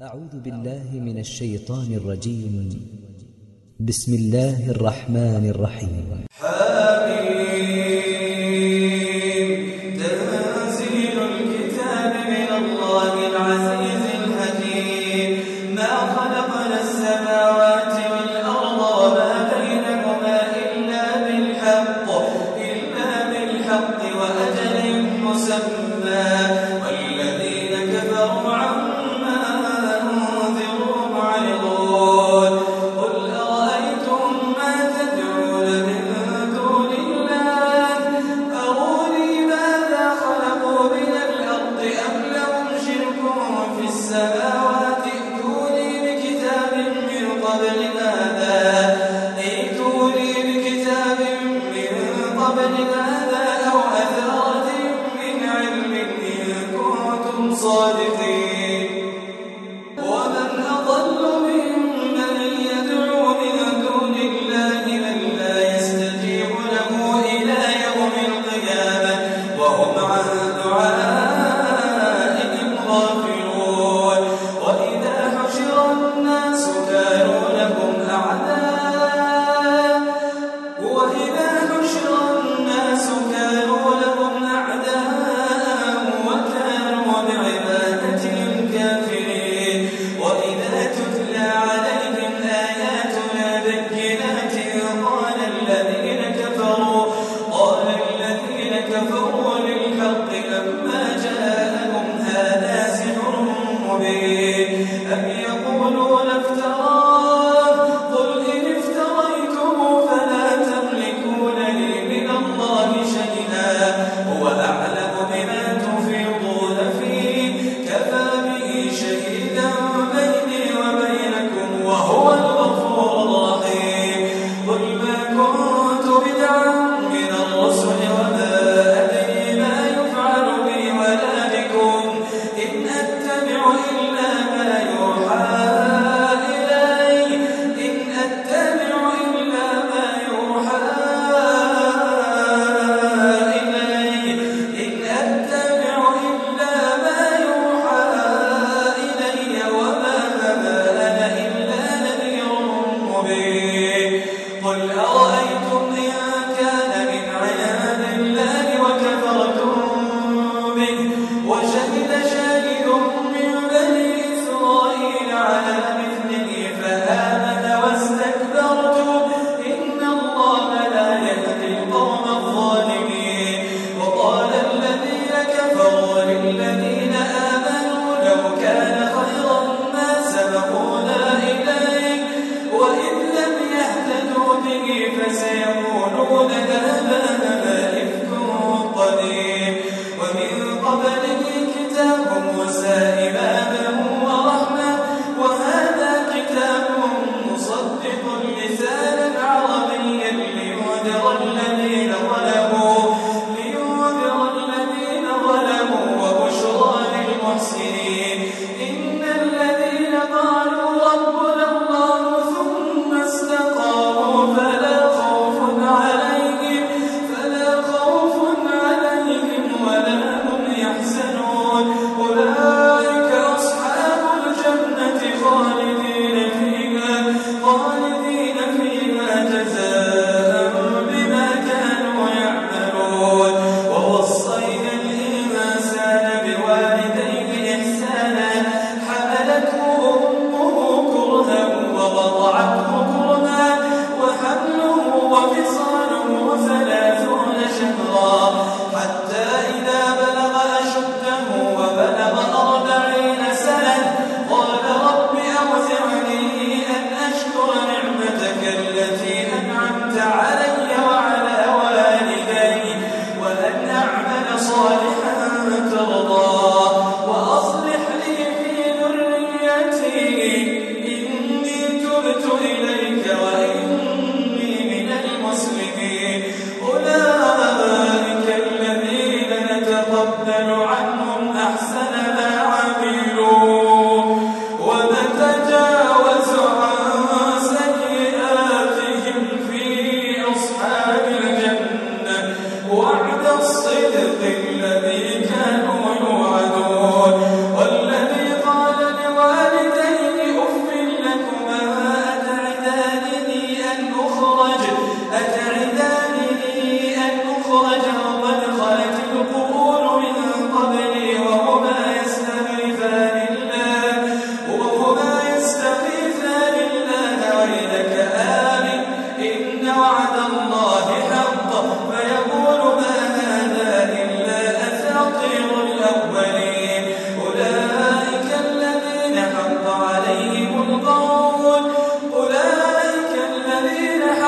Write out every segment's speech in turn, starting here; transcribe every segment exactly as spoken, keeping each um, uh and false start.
أعوذ بالله من الشيطان الرجيم. بسم الله الرحمن الرحيم. حميم تنزيل الكتاب من الله العزيز الحكيم. ما خلقنا السماوات والأرض وما بينهما إلا بالحق إلا بالحق وأجل مسمى والذين كفروا عما أنذروا معرضون. قل أرأيتم ما تدعون من دون الله أروني ماذا خلقوا من الأرض أم لهم شرك في السماوات ائتوني بكتاب من قبل هذا ائتوني بكتاب من قبل هذا أو أثارة من علم إن كنتم صادقين. ومن أضل ممن يدعو من دون الله من لا يستجيب له إلى يوم القيامة وهم عن دعائهم غافلون. وإذا حشر الناس كانوا لهم أعداء وإذا حشر الناس كانوا لهم أعداء وكانوا بعبادتهم كافرين. وإذا تتلى عليهم آياتنا بينات قال الذين كفروا قال الذين كفروا للحق لما جاءهم هذا سحر مبين أم يقولون افتراه قل إن افتريته فلا تملكون لي من الله شيئا هو أعلم بما تفيضون فيه كفى به شهيدا بيني وبينكم وهو الغفور الرحيم. قل ما كنت بدعا من الرسل وما أدري ما يفعل بي ولا بكم إن أتبع إلا ما يوحى إلي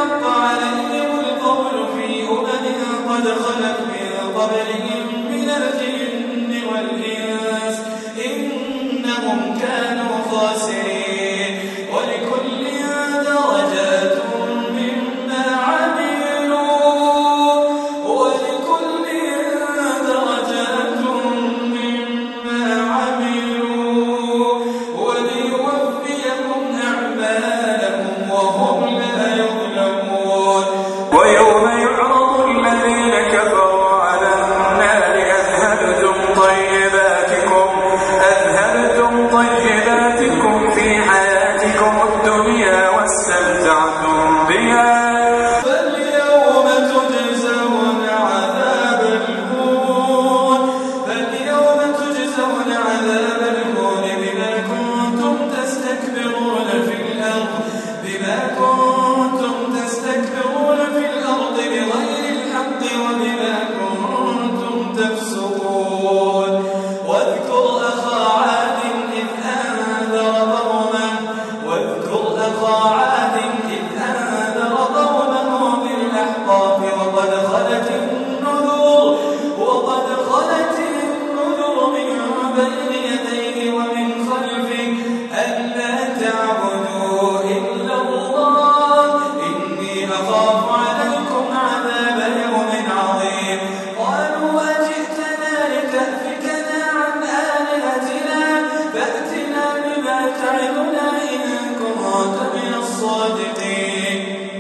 حق عليهم القول في أمم قد خلت من قبلهم من الجن والإنس إنهم كانوا خاسرين ولكل درجات مما عملوا ولكل درجات مما عملوا وليوفيهم أعمالهم وهم لا يظلمون ويوم يعرض الذين كفروا على النار أذهبتم طيباتكم أذهبتم طيباتكم في حياتكم الدنيا واستمتعتم بها فاليوم تجزون عذاب الهون فاليوم تجزون عذاب الهون بما كنتم تستكبرون في الأرض بما كنتم تستكبرون في الأرض بغير الحق وبما كنتم تفسقون واذكر أخا عاد إذ أنذر قومه واذكر أخا عاد إذ أنذر قومه بالأحقاف وقد خلت النذر وقد خلت النذر من بين يديه ومن خلفه ألا تعبدوا إلا الله إني أخاف عليكم عذاب يوم عظيم قالوا أجئتنا لتأفكنا عن آلهتنا فأتنا بما تعدنا إن كنت من الصادقين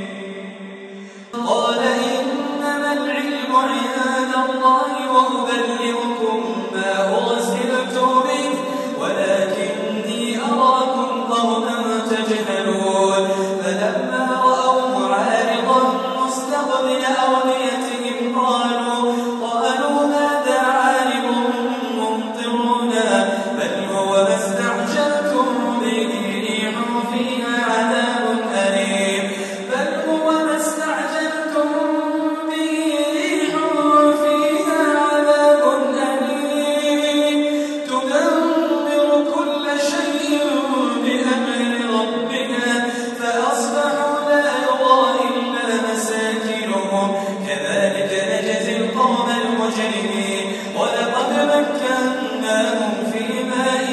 قال إنما العلم عند الله وأبلغكم ما أرسلت به ولكني أراكم قوما تجهلون فلما رأوه عارضا مستقبل أوديتهم قالوا قالوا هذا عارض ممطرنا بل هو ما استعجلتم به ريح فيها عذاب أليم بل هو ما استعجلتم به ريح فيها عذاب أليم تدمر كل شيء بأمر ربها فأصبحوا لا يرى إلا مساكنهم كذلك نجزي القوم المجرمين ولقد مكناهم في ماء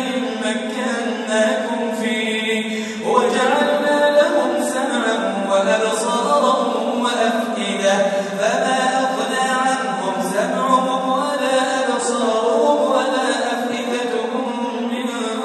مكناكم فيه وجعلنا لهم سمعا وأبصارا وأفئدة فما أغنى عنهم سمعهم ولا أبصارهم ولا أفئدتهم من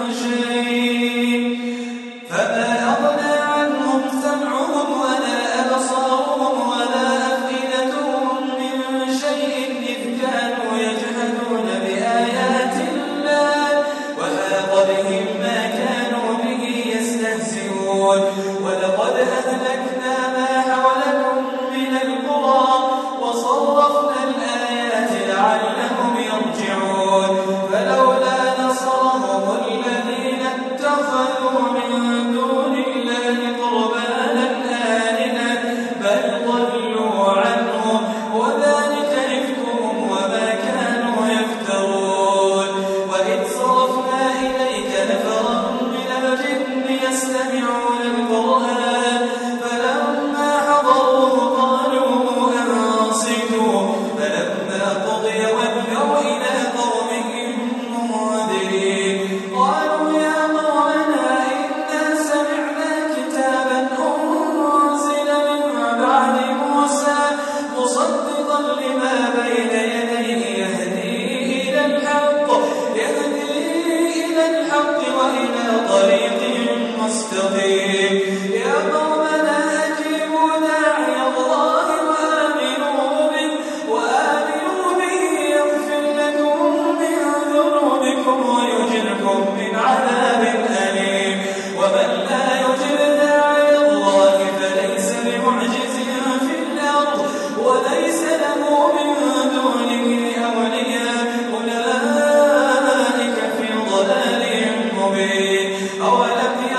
شيء فما أغنى عنهم سمعهم ولا أبصارهم ولا أفئدتهم من شيء إذ كانوا يجحدون بآيات الله وحاق بهم ما كانوا به يستهزئون ولقد أهلكنا ما حولكم من القرى وصرفنا الآيات لعلهم يرجعون فلولا نصرهم الذين اتخذوا من دون الله قربانا آلهة بل ضلوا عنهم وذلك إفكهم وما كانوا يفترون وإذ صرفنا إليك نفرا من الجن يستمعون القرآن فلما حضروه قالوا أنصتوا فلما قضي ولوا إلى قومهم منذرين قالوا يا قومنا إنا سمعنا كتابا أنزل من بعد موسى مصدقا لما بين يديه يهدي إلى الحق يهدي إلى الحق وإلى طريق مستقيم يا قومنا أجيبوا داعي الله وآمنوا به وآمنوا به يغفر لكم من ذنوبكم ويجركم من عذاب أليم ومن لا يجب داعي الله فليس بمعجز في الأرض وليس له من دونه أولياء أولئك في ضلال مبين أولم